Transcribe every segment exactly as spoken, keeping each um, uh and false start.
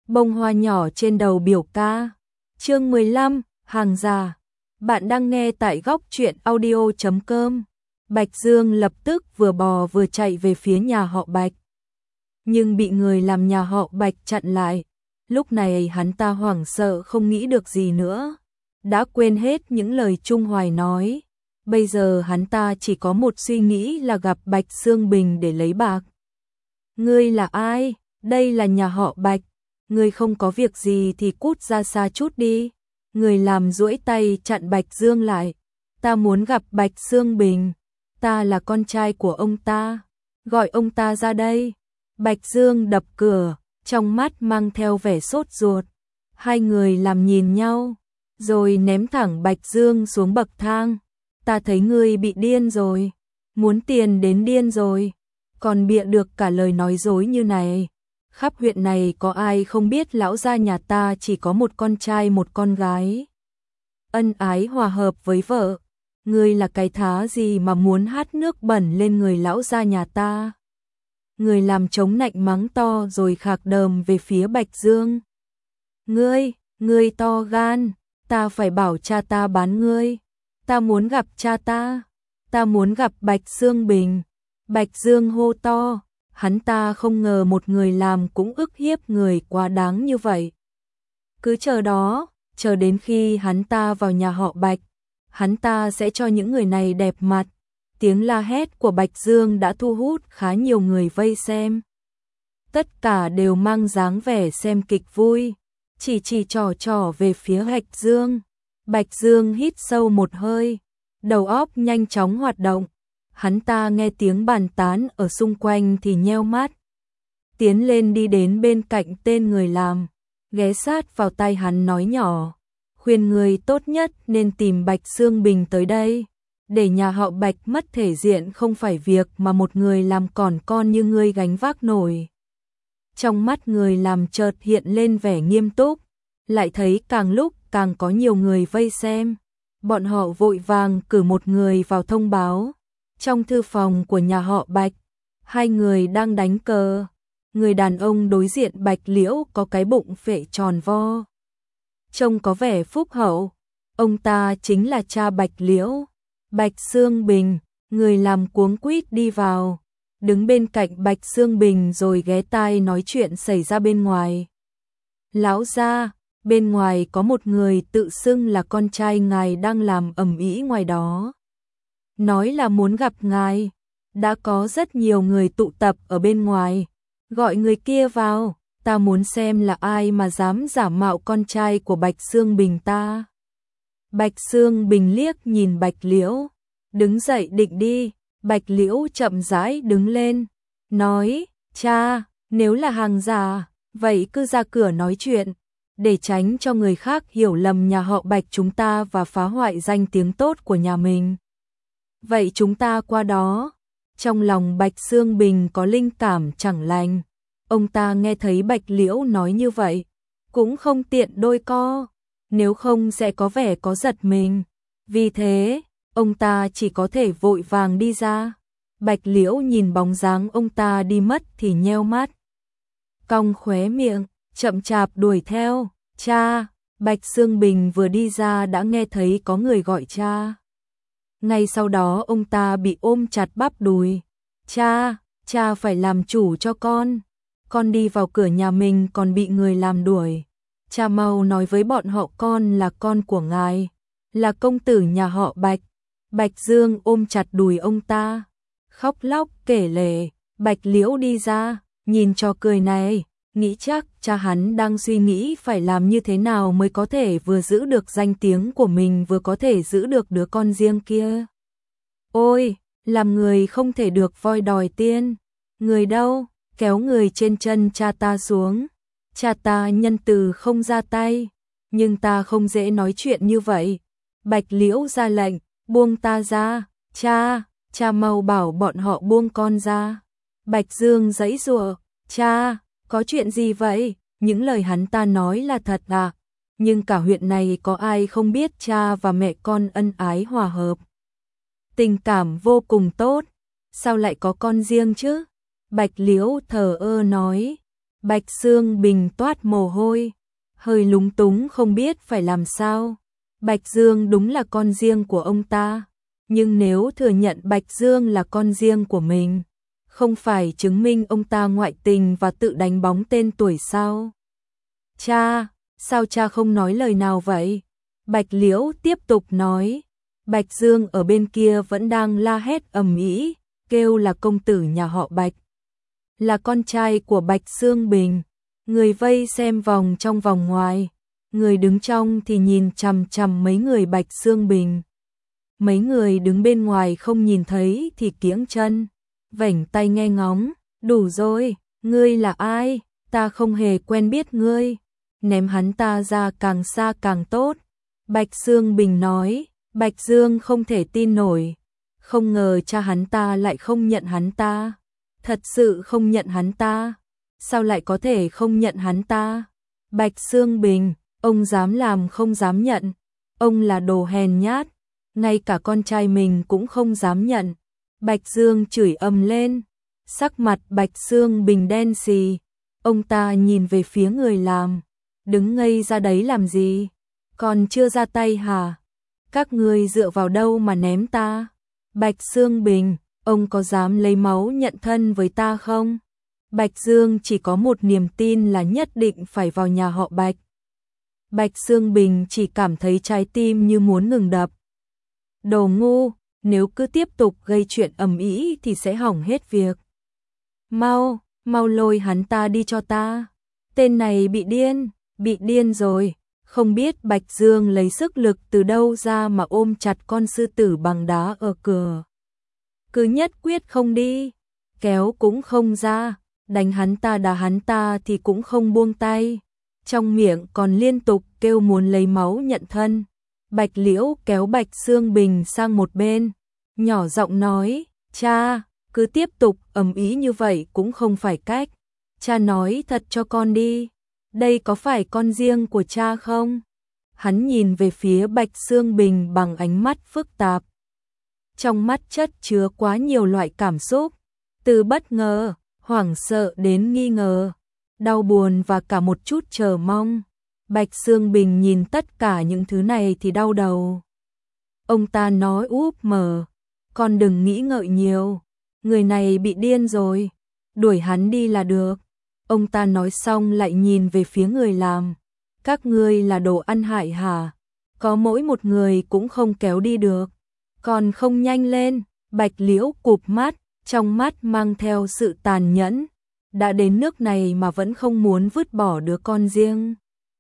bông hoa nhỏ trên đầu biểu ca. Chương mười lăm, hàng già. Bạn đang nghe tại góc truyện audio chấm com. Bạch Dương lập tức vừa bò vừa chạy về phía nhà họ Bạch. Nhưng bị người làm nhà họ Bạch chặn lại. Lúc này hắn ta hoảng sợ không nghĩ được gì nữa. Đã quên hết những lời Trung Hoài nói. Bây giờ hắn ta chỉ có một suy nghĩ là gặp Bạch Sương Bình để lấy bạc. Ngươi là ai? Đây là nhà họ Bạch. Ngươi không có việc gì thì cút ra xa chút đi. Người làm duỗi tay chặn Bạch Dương lại. Ta muốn gặp Bạch Sương Bình. Ta là con trai của ông ta. Gọi ông ta ra đây. Bạch Dương đập cửa, trong mắt mang theo vẻ sốt ruột. Hai người làm nhìn nhau, rồi ném thẳng Bạch Dương xuống bậc thang. Ta thấy ngươi bị điên rồi, muốn tiền đến điên rồi, còn bịa được cả lời nói dối như này. Khắp huyện này có ai không biết lão gia nhà ta chỉ có một con trai một con gái. Ân ái hòa hợp với vợ. Ngươi là cái thá gì mà muốn hát nước bẩn lên người lão gia nhà ta? Người làm chống nạnh mắng to rồi khạc đờm về phía Bạch Dương. Ngươi, ngươi to gan, ta phải bảo cha ta bán ngươi. Ta muốn gặp cha ta, ta muốn gặp Bạch Sương Bình. Bạch Dương hô to, hắn ta không ngờ một người làm cũng ức hiếp người quá đáng như vậy. Cứ chờ đó, chờ đến khi hắn ta vào nhà họ Bạch, hắn ta sẽ cho những người này đẹp mặt. Tiếng la hét của Bạch Dương đã thu hút khá nhiều người vây xem. Tất cả đều mang dáng vẻ xem kịch vui, chỉ chỉ trò trò về phía Bạch Dương. Bạch Dương hít sâu một hơi, đầu óc nhanh chóng hoạt động. Hắn ta nghe tiếng bàn tán ở xung quanh thì nheo mắt. Tiến lên đi đến bên cạnh tên người làm, ghé sát vào tai hắn nói nhỏ. Khuyên người tốt nhất nên tìm Bạch Sương Bình tới đây. Để nhà họ Bạch mất thể diện không phải việc mà một người làm còn con như ngươi gánh vác nổi. Trong mắt người làm chợt hiện lên vẻ nghiêm túc, lại thấy càng lúc càng có nhiều người vây xem. Bọn họ vội vàng cử một người vào thông báo. Trong thư phòng của nhà họ Bạch, hai người đang đánh cờ. Người đàn ông đối diện Bạch Liễu có cái bụng phệ tròn vo, trông có vẻ phúc hậu. Ông ta chính là cha Bạch Liễu. Bạch Sương Bình, người làm cuống quýt đi vào, đứng bên cạnh Bạch Sương Bình rồi ghé tai nói chuyện xảy ra bên ngoài. Lão gia, bên ngoài có một người tự xưng là con trai ngài đang làm ầm ĩ ngoài đó. Nói là muốn gặp ngài, đã có rất nhiều người tụ tập ở bên ngoài. Gọi người kia vào, ta muốn xem là ai mà dám giả mạo con trai của Bạch Sương Bình ta. Bạch Sương Bình liếc nhìn Bạch Liễu, đứng dậy định đi. Bạch Liễu chậm rãi đứng lên, nói, cha, nếu là hàng giả, vậy cứ ra cửa nói chuyện, để tránh cho người khác hiểu lầm nhà họ Bạch chúng ta và phá hoại danh tiếng tốt của nhà mình. Vậy chúng ta qua đó. Trong lòng Bạch Sương Bình có linh cảm chẳng lành. Ông ta nghe thấy Bạch Liễu nói như vậy, cũng không tiện đôi co, nếu không sẽ có vẻ có giật mình. Vì thế, ông ta chỉ có thể vội vàng đi ra. Bạch Liễu nhìn bóng dáng ông ta đi mất thì nheo mắt, cong khóe miệng, chậm chạp đuổi theo. Cha. Bạch Sương Bình vừa đi ra đã nghe thấy có người gọi cha. Ngay sau đó ông ta bị ôm chặt bắp đùi. Cha, cha phải làm chủ cho con. Con đi vào cửa nhà mình còn bị người làm đuổi. Cha mau nói với bọn họ con là con của ngài, là công tử nhà họ Bạch. Bạch Dương ôm chặt đùi ông ta, khóc lóc kể lể. Bạch Liễu đi ra, nhìn trò cười này, nghĩ chắc cha hắn đang suy nghĩ phải làm như thế nào mới có thể vừa giữ được danh tiếng của mình vừa có thể giữ được đứa con riêng kia. Ôi, làm người không thể được voi đòi tiên. Người đâu, kéo người trên chân cha ta xuống. Cha ta nhân từ không ra tay, nhưng ta không dễ nói chuyện như vậy. Bạch Liễu ra lệnh, buông ta ra. Cha, cha mau bảo bọn họ buông con ra. Bạch Dương giãy giụa, cha, có chuyện gì vậy? Những lời hắn ta nói là thật à? Nhưng cả huyện này có ai không biết cha và mẹ con ân ái hòa hợp, tình cảm vô cùng tốt, sao lại có con riêng chứ? Bạch Liễu thờ ơ nói, Bạch Dương Bình toát mồ hôi, hơi lúng túng không biết phải làm sao. Bạch Dương đúng là con riêng của ông ta, nhưng nếu thừa nhận Bạch Dương là con riêng của mình, không phải chứng minh ông ta ngoại tình và tự đánh bóng tên tuổi sao? Cha, sao cha không nói lời nào vậy? Bạch Liễu tiếp tục nói. Bạch Dương ở bên kia vẫn đang la hét ầm ĩ, kêu là công tử nhà họ Bạch, là con trai của Bạch Dương Bình. Người vây xem vòng trong vòng ngoài, người đứng trong thì nhìn chằm chằm mấy người Bạch Dương Bình. Mấy người đứng bên ngoài không nhìn thấy thì kiễng chân, vểnh tay nghe ngóng. Đủ rồi, ngươi là ai? Ta không hề quen biết ngươi. Ném hắn ta ra càng xa càng tốt. Bạch Dương Bình nói. Bạch Dương không thể tin nổi, không ngờ cha hắn ta lại không nhận hắn ta. Thật sự không nhận hắn ta? Sao lại có thể không nhận hắn ta? Bạch Dương Bình, ông dám làm không dám nhận. Ông là đồ hèn nhát, ngay cả con trai mình cũng không dám nhận. Bạch Dương chửi ầm lên, sắc mặt Bạch Dương Bình đen xì. Ông ta nhìn về phía người làm, đứng ngây ra đấy làm gì? Còn chưa ra tay hả? Các ngươi dựa vào đâu mà ném ta? Bạch Dương Bình, ông có dám lấy máu nhận thân với ta không? Bạch Dương chỉ có một niềm tin là nhất định phải vào nhà họ Bạch. Bạch Dương Bình chỉ cảm thấy trái tim như muốn ngừng đập. Đồ ngu, nếu cứ tiếp tục gây chuyện ầm ĩ thì sẽ hỏng hết việc. Mau, mau lôi hắn ta đi cho ta. Tên này bị điên, bị điên rồi. Không biết Bạch Dương lấy sức lực từ đâu ra mà ôm chặt con sư tử bằng đá ở cửa. Cứ nhất quyết không đi, kéo cũng không ra, đánh hắn ta đá hắn ta thì cũng không buông tay. Trong miệng còn liên tục kêu muốn lấy máu nhận thân. Bạch Liễu kéo Bạch Dương Bình sang một bên, nhỏ giọng nói, cha, cứ tiếp tục ầm ĩ như vậy cũng không phải cách. Cha nói thật cho con đi. Đây có phải con riêng của cha không? Hắn nhìn về phía Bạch Dương Bình bằng ánh mắt phức tạp. Trong mắt chất chứa quá nhiều loại cảm xúc, từ bất ngờ, hoảng sợ đến nghi ngờ, đau buồn và cả một chút chờ mong. Bạch Dương Bình nhìn tất cả những thứ này thì đau đầu. Ông ta nói úp mở, con đừng nghĩ ngợi nhiều, người này bị điên rồi, đuổi hắn đi là được. Ông ta nói xong lại nhìn về phía người làm. Các ngươi là đồ ăn hại hả? Có mỗi một người cũng không kéo đi được. Còn không nhanh lên. Bạch Liễu cụp mắt, trong mắt mang theo sự tàn nhẫn. Đã đến nước này mà vẫn không muốn vứt bỏ đứa con riêng.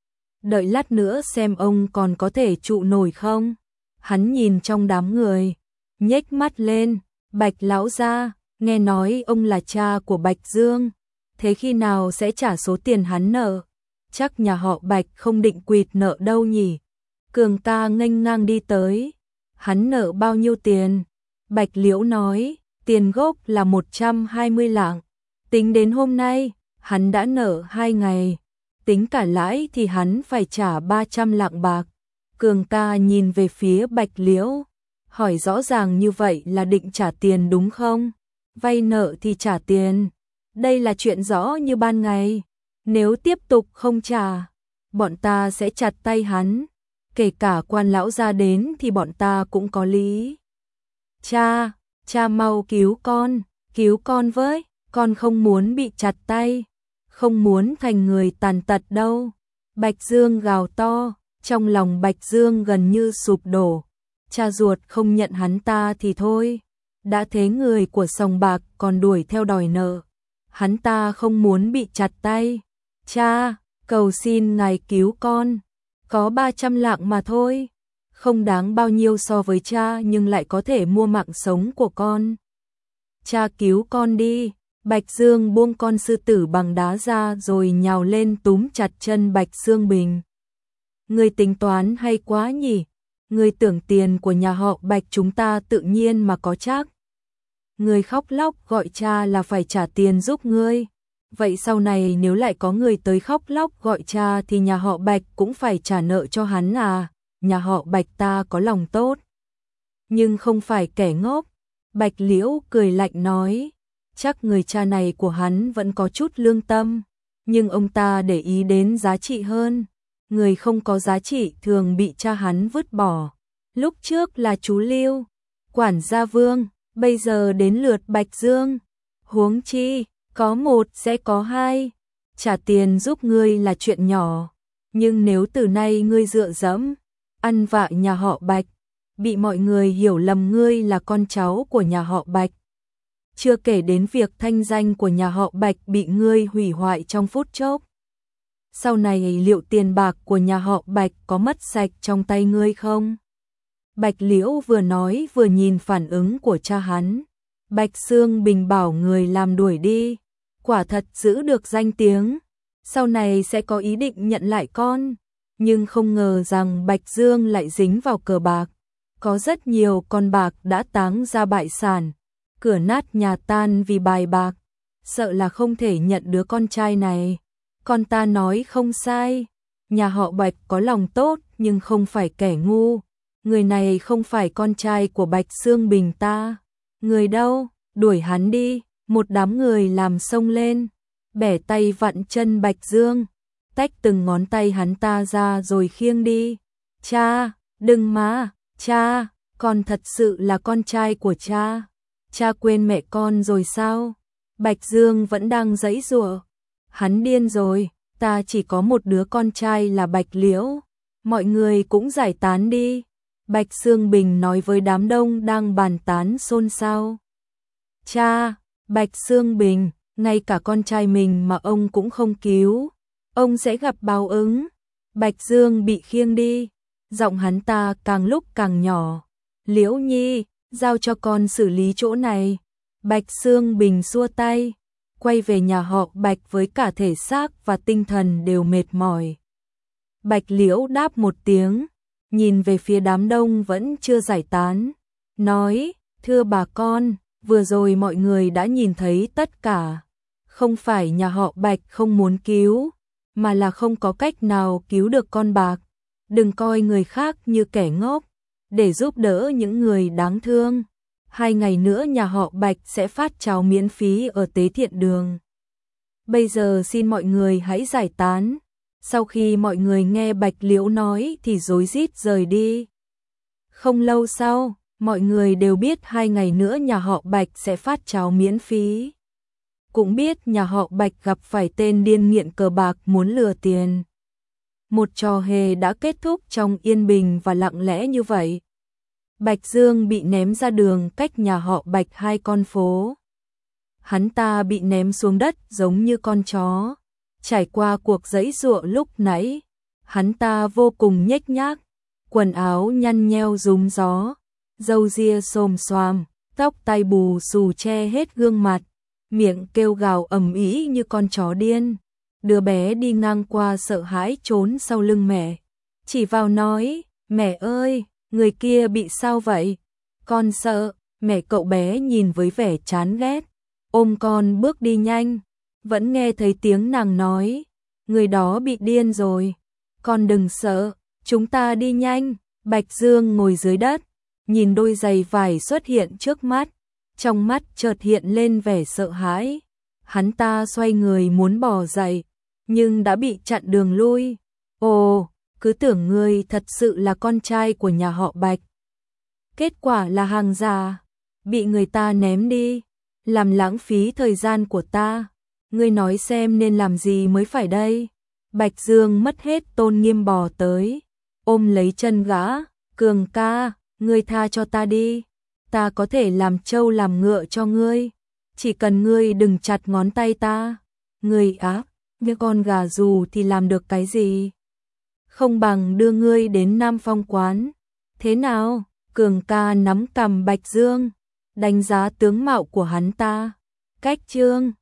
Đợi lát nữa xem ông còn có thể trụ nổi không? Hắn nhìn trong đám người, nhếch mắt lên. Bạch lão gia, nghe nói ông là cha của Bạch Dương. Thế khi nào sẽ trả số tiền hắn nợ? Chắc nhà họ Bạch không định quỵt nợ đâu nhỉ? Cường ca nghênh ngang đi tới. Hắn nợ bao nhiêu tiền? Bạch Liễu nói, tiền gốc là một trăm hai mươi lạng. Tính đến hôm nay, hắn đã nợ hai ngày. Tính cả lãi thì hắn phải trả ba trăm lạng bạc. Cường ca nhìn về phía Bạch Liễu, hỏi rõ ràng như vậy là định trả tiền đúng không? Vay nợ thì trả tiền. Đây là chuyện rõ như ban ngày. Nếu tiếp tục không trả, bọn ta sẽ chặt tay hắn. Kể cả quan lão gia đến thì bọn ta cũng có lý. Cha, cha mau cứu con, cứu con với. Con không muốn bị chặt tay, không muốn thành người tàn tật đâu. Bạch Dương gào to, trong lòng Bạch Dương gần như sụp đổ. Cha ruột không nhận hắn ta thì thôi, đã thế người của sòng bạc còn đuổi theo đòi nợ. Hắn ta không muốn bị chặt tay. Cha, cầu xin ngài cứu con. Có ba trăm lạng mà thôi. Không đáng bao nhiêu so với cha nhưng lại có thể mua mạng sống của con. Cha cứu con đi. Bạch Dương buông con sư tử bằng đá ra rồi nhào lên túm chặt chân Bạch Dương Bình. Người tính toán hay quá nhỉ? Người tưởng tiền của nhà họ Bạch chúng ta tự nhiên mà có chắc. Người khóc lóc gọi cha là phải trả tiền giúp ngươi. Vậy sau này nếu lại có người tới khóc lóc gọi cha thì nhà họ Bạch cũng phải trả nợ cho hắn à? Nhà họ Bạch ta có lòng tốt, nhưng không phải kẻ ngốc. Bạch Liễu cười lạnh nói, chắc người cha này của hắn vẫn có chút lương tâm, nhưng ông ta để ý đến giá trị hơn. Người không có giá trị thường bị cha hắn vứt bỏ. Lúc trước là chú Lưu, quản gia Vương, bây giờ đến lượt Bạch Dương. Huống chi, có một sẽ có hai. Trả tiền giúp ngươi là chuyện nhỏ, nhưng nếu từ nay ngươi dựa dẫm, ăn vạ nhà họ Bạch, bị mọi người hiểu lầm ngươi là con cháu của nhà họ Bạch. Chưa kể đến việc thanh danh của nhà họ Bạch bị ngươi hủy hoại trong phút chốc. Sau này liệu tiền bạc của nhà họ Bạch có mất sạch trong tay ngươi không? Bạch Liễu vừa nói vừa nhìn phản ứng của cha hắn. Bạch Sương Bình bảo người làm đuổi đi, quả thật giữ được danh tiếng, sau này sẽ có ý định nhận lại con, nhưng không ngờ rằng Bạch Dương lại dính vào cờ bạc. Có rất nhiều con bạc đã táng ra bại sản, cửa nát nhà tan vì bài bạc, sợ là không thể nhận đứa con trai này. Con ta nói không sai, nhà họ Bạch có lòng tốt nhưng không phải kẻ ngu, người này không phải con trai của Bạch Sương Bình ta. Người đâu, đuổi hắn đi. Một đám người làm xông lên, bẻ tay vặn chân Bạch Dương, tách từng ngón tay hắn ta ra rồi khiêng đi. Cha, đừng mà, cha, con thật sự là con trai của cha. Cha quên mẹ con rồi sao? Bạch Dương vẫn đang giãy giụa. Hắn điên rồi, ta chỉ có một đứa con trai là Bạch Liễu. Mọi người cũng giải tán đi. Bạch Sương Bình nói với đám đông đang bàn tán xôn xao. Cha, Bạch Sương Bình, ngay cả con trai mình mà ông cũng không cứu, ông sẽ gặp báo ứng. Bạch Dương bị khiêng đi, giọng hắn ta càng lúc càng nhỏ. Liễu Nhi, giao cho con xử lý chỗ này. Bạch Sương Bình xua tay, quay về nhà họ Bạch với cả thể xác và tinh thần đều mệt mỏi. Bạch Liễu đáp một tiếng, nhìn về phía đám đông vẫn chưa giải tán, nói, thưa bà con, vừa rồi mọi người đã nhìn thấy tất cả. Không phải nhà họ Bạch không muốn cứu, mà là không có cách nào cứu được con bạc. Đừng coi người khác như kẻ ngốc, để giúp đỡ những người đáng thương. Hai ngày nữa nhà họ Bạch sẽ phát cháo miễn phí ở Tế Thiện Đường. Bây giờ xin mọi người hãy giải tán. Sau khi mọi người nghe Bạch Liễu nói thì rối rít rời đi. Không lâu sau, mọi người đều biết hai ngày nữa nhà họ Bạch sẽ phát cháo miễn phí. Cũng biết nhà họ Bạch gặp phải tên điên nghiện cờ bạc muốn lừa tiền. Một trò hề đã kết thúc trong yên bình và lặng lẽ như vậy. Bạch Dương bị ném ra đường cách nhà họ Bạch hai con phố. Hắn ta bị ném xuống đất giống như con chó. Trải qua cuộc giãy giụa lúc nãy, hắn ta vô cùng nhếch nhác, quần áo nhăn nheo rúm gió, râu ria xồm xoàm, tóc tai bù xù che hết gương mặt, miệng kêu gào ầm ĩ như con chó điên. Đứa bé đi ngang qua sợ hãi trốn sau lưng mẹ, chỉ vào nói, mẹ ơi, người kia bị sao vậy? Con sợ. Mẹ cậu bé nhìn với vẻ chán ghét, ôm con bước đi nhanh. Vẫn nghe thấy tiếng nàng nói, người đó bị điên rồi, con đừng sợ, chúng ta đi nhanh. Bạch Dương ngồi dưới đất, nhìn đôi giày vải xuất hiện trước mắt, trong mắt chợt hiện lên vẻ sợ hãi. Hắn ta xoay người muốn bỏ dậy, nhưng đã bị chặn đường lui. Ồ, cứ tưởng ngươi thật sự là con trai của nhà họ Bạch. Kết quả là hàng giả, bị người ta ném đi, làm lãng phí thời gian của ta. Ngươi nói xem nên làm gì mới phải đây? Bạch Dương mất hết tôn nghiêm bò tới, ôm lấy chân gã, Cường ca, ngươi tha cho ta đi, ta có thể làm trâu làm ngựa cho ngươi, chỉ cần ngươi đừng chặt ngón tay ta. Ngươi ác, như con gà dù thì làm được cái gì? Không bằng đưa ngươi đến Nam Phong quán. Thế nào? Cường ca nắm cằm Bạch Dương, đánh giá tướng mạo của hắn ta. Cách trương